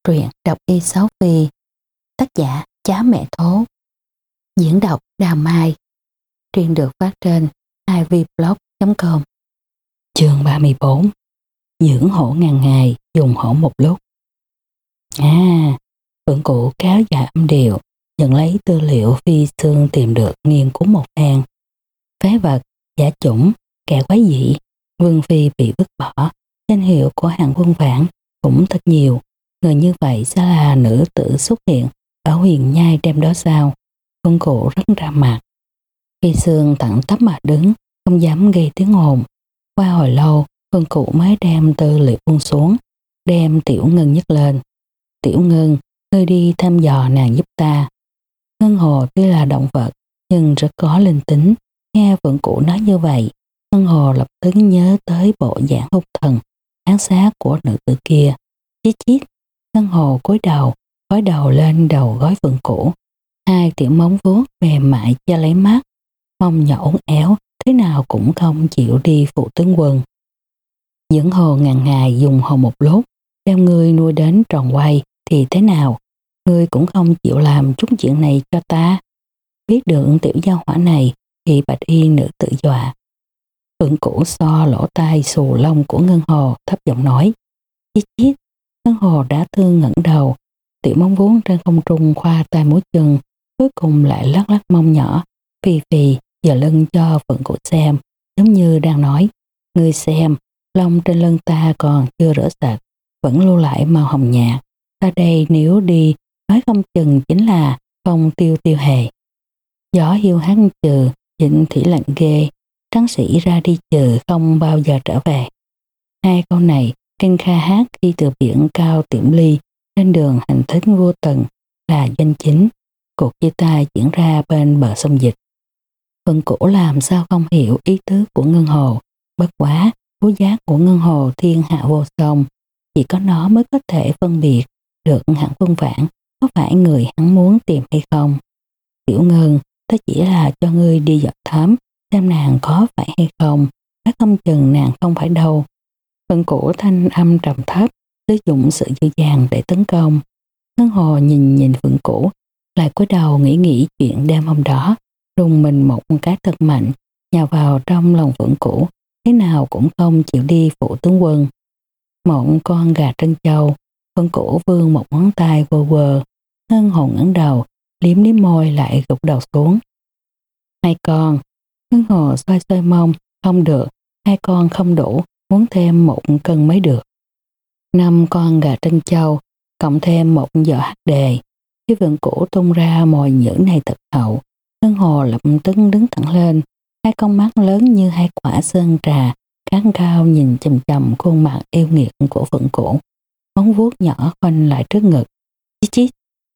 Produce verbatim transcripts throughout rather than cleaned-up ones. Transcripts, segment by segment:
Truyện đọc y sáu Phi, tác giả Chá Mẹ Thố, diễn đọc Đào Mai. Truyện được phát trên i vê blog chấm com. Chương ba mươi bốn. Dưỡng hổ ngàn ngày, dùng hổ một lúc. À, Phượng Cụ kéo dài âm điệu, nhận lấy tư liệu Phi Xương tìm được nghiên cứu một phen. Phế vật, giả chủng, kẻ quái dị, Vương Phi bị vứt bỏ, danh hiệu của hàng Quân Vãn cũng thật nhiều. Người như vậy sẽ là nữ tử xuất hiện ở huyền nhai đêm đó sao? Phượng Cụ rất ra mặt. Phi Xương thẳng tắp mà đứng, không dám gây tiếng ồn. Qua hồi lâu, Phượng Cụ mới đem tư liệu buông xuống, đem Tiểu Ngân nhấc lên. Tiểu Ngân, ngươi đi thăm dò nàng giúp ta. Ngân Hồ tuy là động vật, nhưng rất có linh tính. Nghe Phượng Cụ nói như vậy, Ngân Hồ lập tức nhớ tới bộ dạng hung thần, ám sát của nữ tử kia. Chít chít, Ngân Hồ cúi đầu, gói đầu lên đầu gói Phượng Cụ. Hai tiểu móng vuốt mềm mại che lấy mắt, mông nhỏ uốn éo, thế nào cũng không chịu đi phụ tướng quân. Dưỡng hồ ngàn ngày dùng hồ một lúc, đem ngươi nuôi đến tròn quay thì thế nào? Ngươi cũng không chịu làm chút chuyện này cho ta. Biết được tiểu gia hỏa này thì bạch y nữ tự dọa. Phượng Cụ so lỗ tai xù lông của Ngân Hồ, thấp giọng nói. Chít chít, Ngân Hồ đã thương ngẩng đầu, tiểu móng vuốt trên không trung khoa tay múa chân, cuối cùng lại lắc lắc mông nhỏ, phì phì giờ lưng cho Phượng Cụ xem, giống như đang nói, ngươi xem, lông trên lưng ta còn chưa rửa sạch, vẫn lưu lại màu hồng nhạt, ta đây nếu đi, nói không chừng chính là phong tiêu tiêu hề. Gió hiu hắt trừ, dịnh thủy lạnh ghê, tráng sĩ ra đi trừ không bao giờ trở về. Hai câu này Kinh Kha hát khi từ biển cao tiệm ly trên đường hành thích vô tận là danh chính. Cuộc chia tay diễn ra bên bờ sông Dịch. Phượng Cụ làm sao không hiểu ý tứ của Ngân Hồ, bất quá thú giác của Ngân Hồ thiên hạ vô song, chỉ có nó mới có thể phân biệt được hạng Quân Vãn có phải người hắn muốn tìm hay không. Tiểu Ngân, ta chỉ là cho ngươi đi dò thám xem nàng có phải hay không, nói không chừng nàng không phải đâu. Phượng Cụ thanh âm trầm thấp, sử dụng sự dư dàng để tấn công. Ngân Hồ nhìn nhìn Phượng Cụ, lại cúi đầu nghĩ nghĩ chuyện đêm hôm đó, rùng mình một cái thật mạnh, nhào vào trong lòng Phượng Cụ, thế nào cũng không chịu đi phụ tướng quân. Một con gà trân châu, Phượng Cụ vươn một ngón tay vô quờ, Ngân Hồ ngẩng đầu, liếm liếm môi lại gục đầu xuống. Hai con, Ngân Hồ xoay xoay mông, không được, hai con không đủ, muốn thêm một cân mới được. Năm con gà trân châu, cộng thêm một giỏ hắc đề. Khi Phượng Cụ tung ra mồi nhữ này thật hậu, Ngân Hồ lập tức đứng thẳng lên, hai con mắt lớn như hai quả sơn trà, kháng cao nhìn chầm chầm khuôn mặt yêu nghiệt của Phượng Cụ. Móng vuốt nhỏ khoanh lại trước ngực. Chít chít.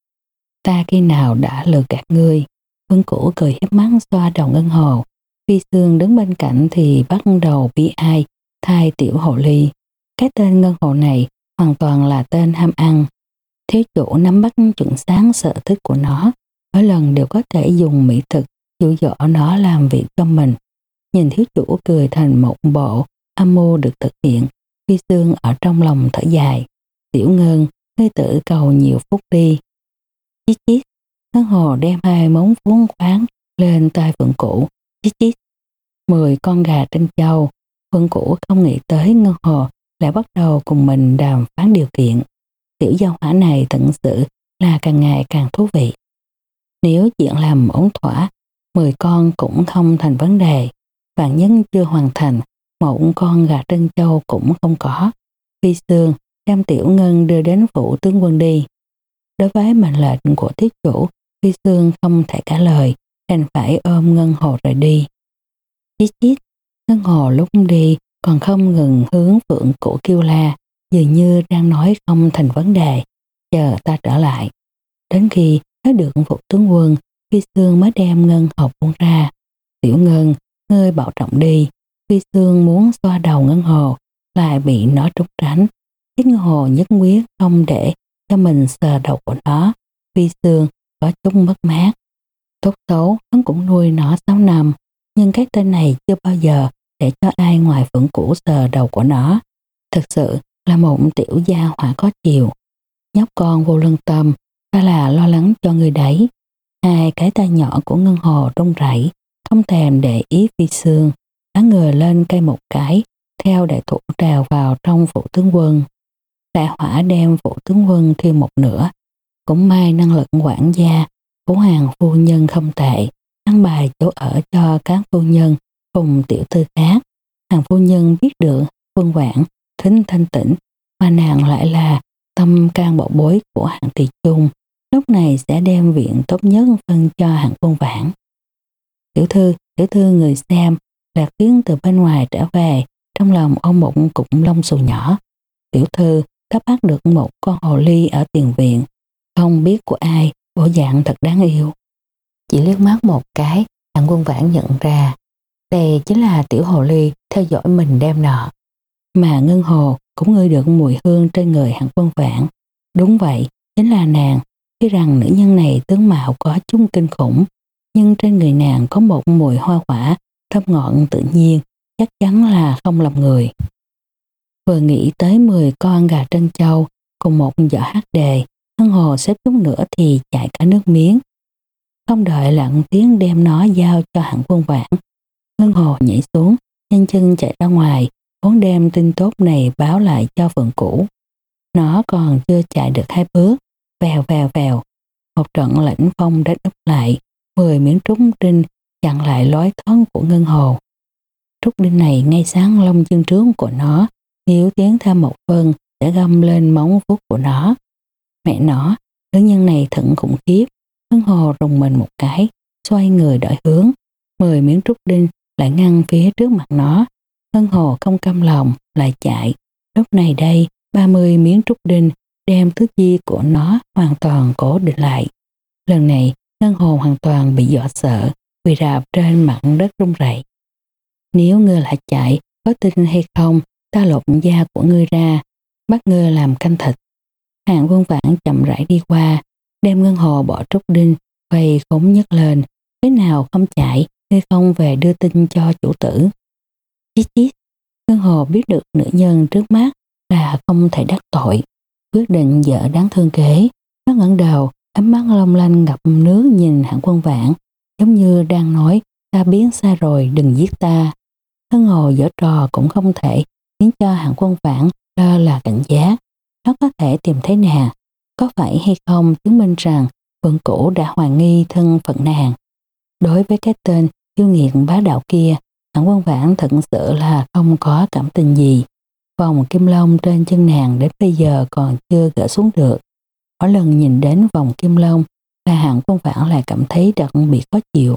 Ta khi nào đã lừa gạt ngươi? Phượng Cụ cười hiếp mắt xoa đầu Ngân Hồ. Phi Xương đứng bên cạnh thì bắt đầu bi ai, thay tiểu hồ ly. Cái tên Ngân Hồ này hoàn toàn là tên ham ăn. Thiếu chủ nắm bắt chuẩn xác sở thích của nó, mỗi lần đều có thể dùng mỹ thực dụ dỗ nó làm việc cho mình. Nhìn thiếu chủ cười thành một bộ âm mưu được thực hiện, Phi Xương ở trong lòng thở dài. Tiểu Ngân, ngươi tự cầu nhiều phút đi. Chít chít, Ngân Hồ đem hai móng vuốt khoáng lên tai Phượng Cụ. Chít chít, mười con gà trân châu. Phượng Cụ không nghĩ tới Ngân Hồ lại bắt đầu cùng mình đàm phán điều kiện. Tiểu giao hỏa này thật sự là càng ngày càng thú vị. Nếu chuyện làm ổn thỏa, mười con cũng không thành vấn đề. Vạn nhất chưa hoàn thành, một con gà trân châu cũng không có. Phi Xương đem Tiểu Ngân đưa đến phủ tướng quân đi. Đối với mệnh lệnh của thiếu chủ, Phi Xương không thể trả lời, đành phải ôm Ngân Hồ rời đi. Chít chít, Ngân Hồ lúc đi còn không ngừng hướng Phượng Cụ kêu la, dường như đang nói không thành vấn đề, chờ ta trở lại. Đến khi nói được phụ tướng quân, Phi Xương mới đem Ngân Hồ buông ra. Tiểu Ngân, ngươi bảo trọng đi. Phi Xương muốn xoa đầu Ngân Hồ, lại bị nó trốn tránh. Biết Ngân Hồ nhất quyết không để cho mình sờ đầu của nó. Phi Xương có chút mất mát. Tốt xấu, hắn cũng nuôi nó sáu năm, nhưng cái tên này chưa bao giờ để cho ai ngoài Phượng Cụ sờ đầu của nó. Thực sự là một tiểu gia hỏa có chiều. nhóc con vô lương tâm, ta là lo lắng cho người đấy. Hai cái tay nhỏ của Ngân Hồ run rẩy, không thèm để ý Phi Sương, hắn ngửa lên cây một cái, theo đại thủ trào vào trong phủ tướng quân. Đại hỏa đem phủ tướng quân thiêu một nửa. Cũng may năng lực quản gia của Hàng phu nhân không tệ, ăn bài chỗ ở cho các phu nhân cùng tiểu thư khác. Hàng phu nhân biết được Vương Vãn thính thanh tĩnh, mà nàng lại là tâm can bảo bối của Hàng Tỳ Chung, lúc này sẽ đem viện tốt nhất phân cho Hàng Vương Vãn. Tiểu thư, tiểu thư người xem, Lạc Tuyến từ bên ngoài trở về, trong lòng ôm một cục lông xù nhỏ. Tiểu thư đã bắt được một con hồ ly ở tiền viện, không biết của ai, bộ dạng thật đáng yêu. Chỉ liếc mắt một cái, Hàng Vương Vãn nhận ra đây chính là tiểu hồ ly theo dõi mình đem nọ. Mà Ngân Hồ cũng ngửi được mùi hương trên người Hàng Vương Vãn. Đúng vậy, chính là nàng. Tuy rằng nữ nhân này tướng mạo có chút kinh khủng, nhưng trên người nàng có một mùi hoa quả thơm ngọt tự nhiên, chắc chắn là không lầm người. Vừa nghĩ tới mười con gà trân châu cùng một giỏ hắc đề, Ngân Hồ xếp chút nữa thì chạy cả nước miếng. Không đợi Lặng Tiếng đem nó giao cho Hàng Vương Vãn, Ngân Hồ nhảy xuống, nhanh chân chạy ra ngoài, muốn đem tin tốt này báo lại cho Phượng Cửu. Nó còn chưa chạy được hai bước, vèo vèo vèo, một trận lãnh phong đánh úp lại, mười miếng trúc đinh chặn lại lối thoát của Ngân Hồ. Trúc đinh này ngay sáng lông chân trước của nó, nếu tiến thêm một phân sẽ găm lên móng vuốt của nó. Mẹ nó, nữ nhân này thận khủng khiếp. Ngân Hồ rùng mình một cái, xoay người đổi hướng, mười miếng trúc đinh lại ngăn phía trước mặt nó. Ngân Hồ không cam lòng, lại chạy. Lúc này đây, ba mươi miếng trúc đinh đem tứ chi của nó hoàn toàn cố định lại. Lần này, Ngân Hồ hoàn toàn bị dọa sợ, quỳ rạp trên mặt đất run rẩy. Nếu ngươi lại chạy, có tin hay không, ta lột da của ngươi ra, bắt ngươi làm canh thịt. Hàng Vương Vãn chậm rãi đi qua, đem Ngân Hồ bỏ trúc đinh, quay khống nhấc lên. Thế nào không chạy, ngươi không về đưa tin cho chủ tử. Chít chít, Ngân Hồ biết được nữ nhân trước mắt là không thể đắc tội, quyết định dở đáng thương kế. Nó ngẩng đầu, ánh mắt long lanh ngập nước nhìn Hàng Vương Vãn, giống như đang nói ta biến xa rồi, đừng giết ta. Ngân Hồ giở trò cũng không thể khiến cho Hàng Vương Vãn lơ là cảnh giác. Nó có thể tìm thấy nàng, có phải hay không chứng minh rằng Phượng Cửu đã hoài nghi thân phận nàng. Đối với cái tên yêu nghiệt bá đạo kia, Hàng Vương Vãn thật sự là không có cảm tình gì. Vòng kim long trên chân nàng đến bây giờ còn chưa gỡ xuống được. Mỗi lần nhìn đến vòng kim long là Hàng Vương Vãn lại cảm thấy đặc biệt khó chịu.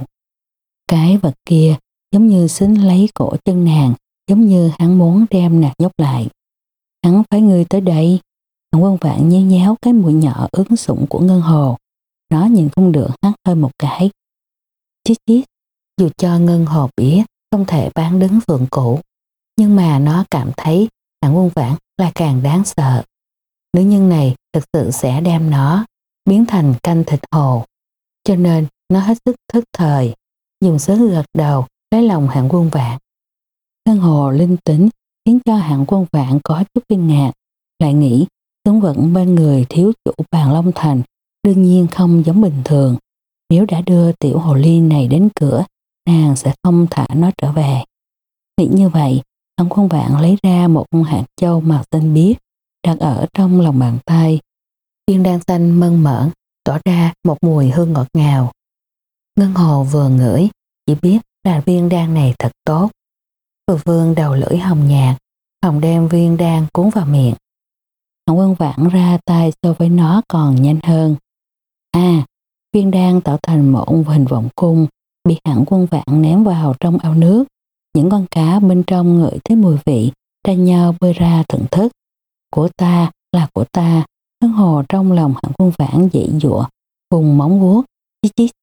Cái vật kia giống như xính lấy cổ chân nàng, giống như hắn muốn đem nàng nhốt lại. Hắn phái ngươi tới đây. Hàng Vương Vãn nhéo nhéo cái mũi nhỏ ướn sũng của Ngân Hồ. Nó nhìn không được hắt hơi một cái. Chít chít, dù cho Ngân Hồ biết không thể bán đứng Phượng Cửu, nhưng mà nó cảm thấy Hàng Vương Vãn là càng đáng sợ. Nữ nhân này thực sự sẽ đem nó biến thành canh thịt hồ. Cho nên nó hết sức thức thời, dùng sức gật đầu lấy lòng Hàng Vương Vãn. Ngân Hồ linh tính khiến cho Hàng Vương Vãn có chút kinh ngạc, lại nghĩ tướng vận bên người thiếu chủ Bàn Long Thành đương nhiên không giống bình thường. Nếu đã đưa tiểu hồ ly này đến cửa, nàng sẽ không thả nó trở về. Nghĩ như vậy, Hàng Vương Vãn lấy ra một hạt châu màu xanh biếc, đặt ở trong lòng bàn tay. Viên đan xanh mơn mởn, tỏa ra một mùi hương ngọt ngào. Ngân Hồ vừa ngửi, chỉ biết là viên đan này thật tốt. Vừa vương đầu lưỡi hồng nhạt, hồng đem viên đan cuốn vào miệng. Hàng Vương Vãn ra tay so với nó còn nhanh hơn. À, viên đan tạo thành một hình vòng cung, bị Hàng Vương Vãn ném vào trong ao nước. Những con cá bên trong ngửi thấy mùi vị, tranh nhau bơi ra thưởng thức. Của ta là của ta. Ngân Hồ trong lòng Hàng Vương Vãn dậy dụa, vùng móng vuốt, chít chít.